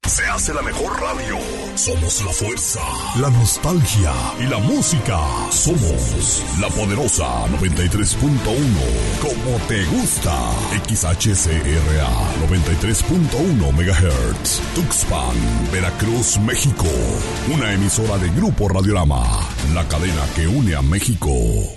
Se hace la mejor radio. Somos la fuerza, la nostalgia y la música. Somos la poderosa 93.1. Como te gusta. XHCRA 93.1 MHz. Tuxpan, Veracruz, México. Una emisora de Grupo Radiorama. La cadena que une a México.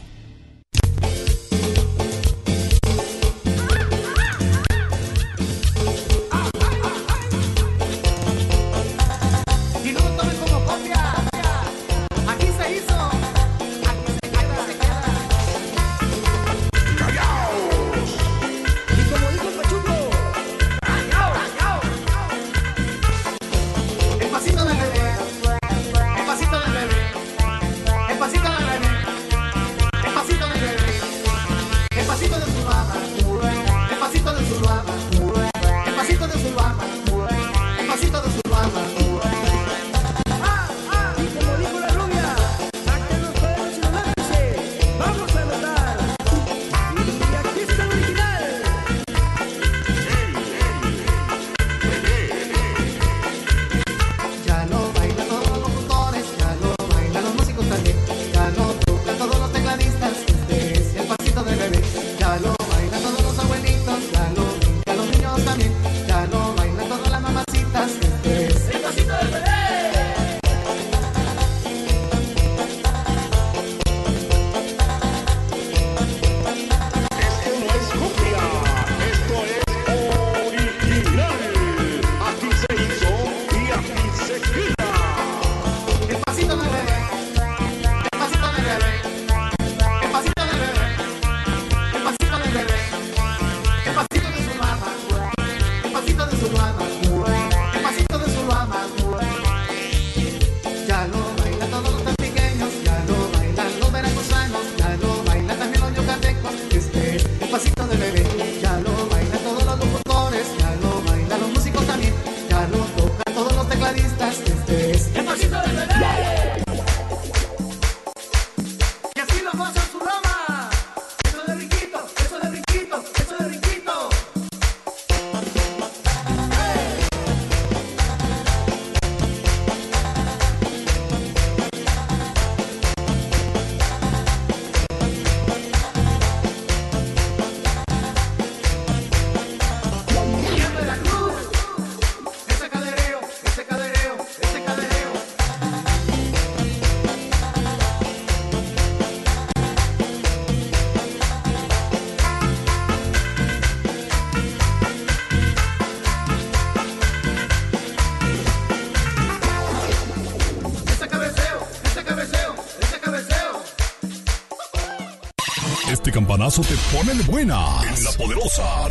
Este campanazo te pone de buenas. En la poderosa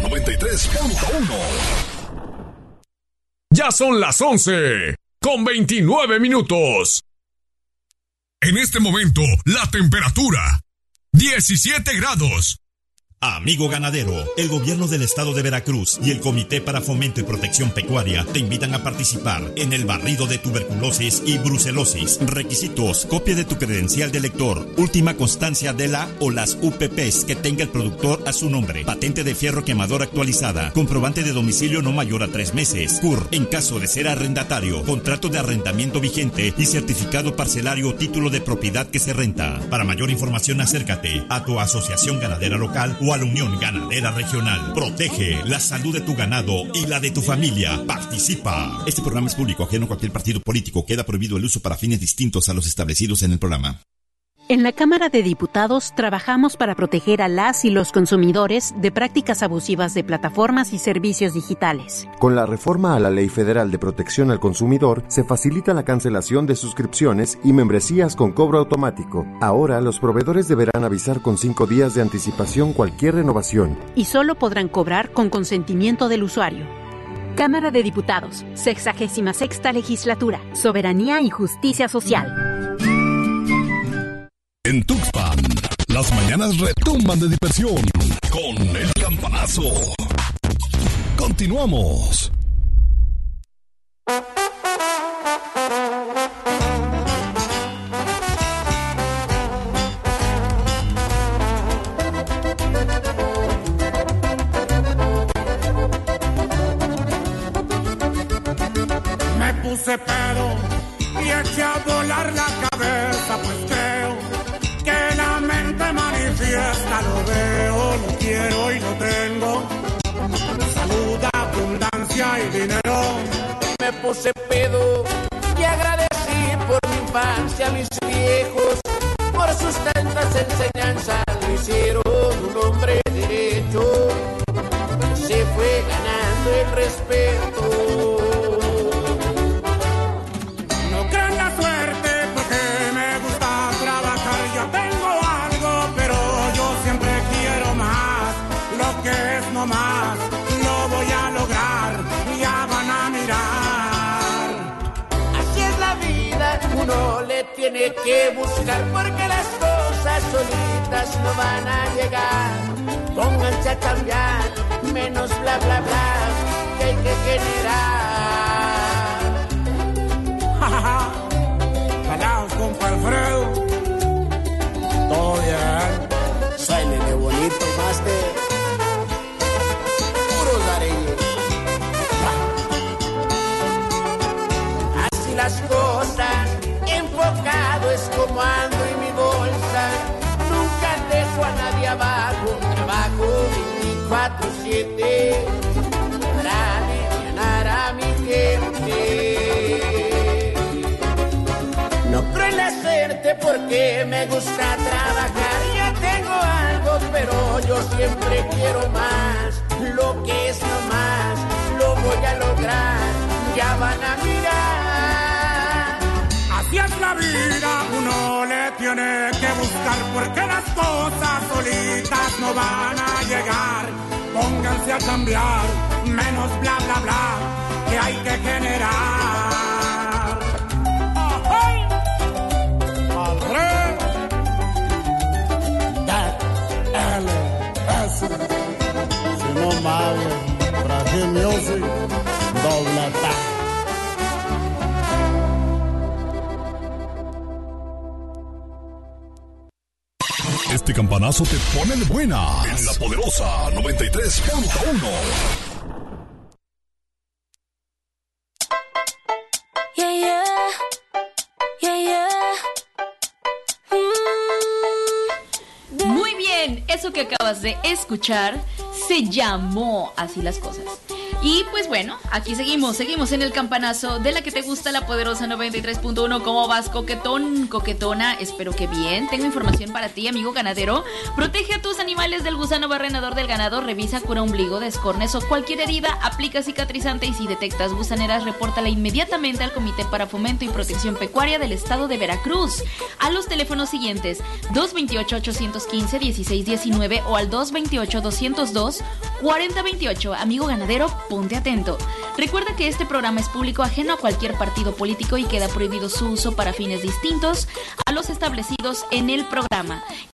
93.1. Ya son las 11:29. En este momento, la temperatura, 17 grados. Amigo ganadero, el gobierno del estado de Veracruz y el Comité para Fomento y Protección Pecuaria te invitan a participar en el barrido de tuberculosis y brucelosis. Requisitos: copia de tu credencial de lector, última constancia de la o las UPPs que tenga el productor a su nombre, patente de fierro quemador actualizada, comprobante de domicilio no mayor a 3 meses, CUR en caso de ser arrendatario, contrato de arrendamiento vigente y certificado parcelario o título de propiedad que se renta. Para mayor información acércate a tu asociación ganadera local o a la Unión Ganadera Regional. Protege la salud de tu ganado y la de tu familia. Participa. Este programa es público, ajeno a cualquier partido político. Queda prohibido el uso para fines distintos a los establecidos en el programa. En la Cámara de Diputados trabajamos para proteger a las y los consumidores de prácticas abusivas de plataformas y servicios digitales. Con la reforma a la Ley Federal de Protección al Consumidor, se facilita la cancelación de suscripciones y membresías con cobro automático. Ahora, los proveedores deberán avisar con 5 días de anticipación cualquier renovación. Y solo podrán cobrar con consentimiento del usuario. Cámara de Diputados, 66ª Legislatura, Soberanía y Justicia Social. En Tuxpan, las mañanas retumban de diversión con el campanazo. Continuamos. Me puse pedo y eché a volar la cabeza, pues creo que la mente manifiesta. Lo veo, lo quiero y lo tengo. Salud, abundancia y dinero. Me puse pedo y agradecí por mi infancia a mis viejos, por sus tantas enseñanzas. Lo hicieron un hombre derecho, se fue ganando el respeto. No creo en la suerte porque me gusta trabajar. Yo tengo algo, pero yo siempre quiero más. Lo que es no más, lo voy a lograr. Ya van a mirar. Así es la vida, uno le tiene que buscar, porque las cosas solitas no van a llegar. Pónganse a cambiar, menos bla bla bla, que hay que generar. Calaos, compa Alfredo. Todo bien. Suénele bonito, máster. Puros areños. Así las cosas, enfocado es como ando en mi bolsa. Nunca dejo a nadie abajo. Trabajo 24/7 para alivianar a mi gente. No creo en la suerte porque me gusta trabajar. Ya tengo algo, pero yo siempre quiero más. Lo que es no más, lo voy a lograr. Ya van a mirar. Así es la vida, uno le tiene que buscar, porque las cosas solitas no van a llegar. Pónganse a cambiar, menos bla bla bla, que hay que generar. ¡Ay! Alfredo. LS. Si no mames, Brasil Music, doble tap. Este campanazo te pone de buenas en La Poderosa 93.1. Yeah, yeah. Yeah, yeah. Muy bien, eso que acabas de escuchar se llamó Así las Cosas. Y pues bueno, aquí seguimos en el campanazo de la que te gusta, La Poderosa 93.1. ¿Cómo vas, coquetón, coquetona? Espero que bien. Tengo información para ti, amigo ganadero. Protege a tus animales del gusano barrenador del ganado. Revisa, cura ombligo, descornes o cualquier herida. Aplica cicatrizante y si detectas gusaneras, repórtala inmediatamente al Comité para Fomento y Protección Pecuaria del Estado de Veracruz. A los teléfonos siguientes: 228-815-1619 o al 228-202-4028. Amigo ganadero, ponte atento. Recuerda que este programa es público, ajeno a cualquier partido político y queda prohibido su uso para fines distintos a los establecidos en el programa.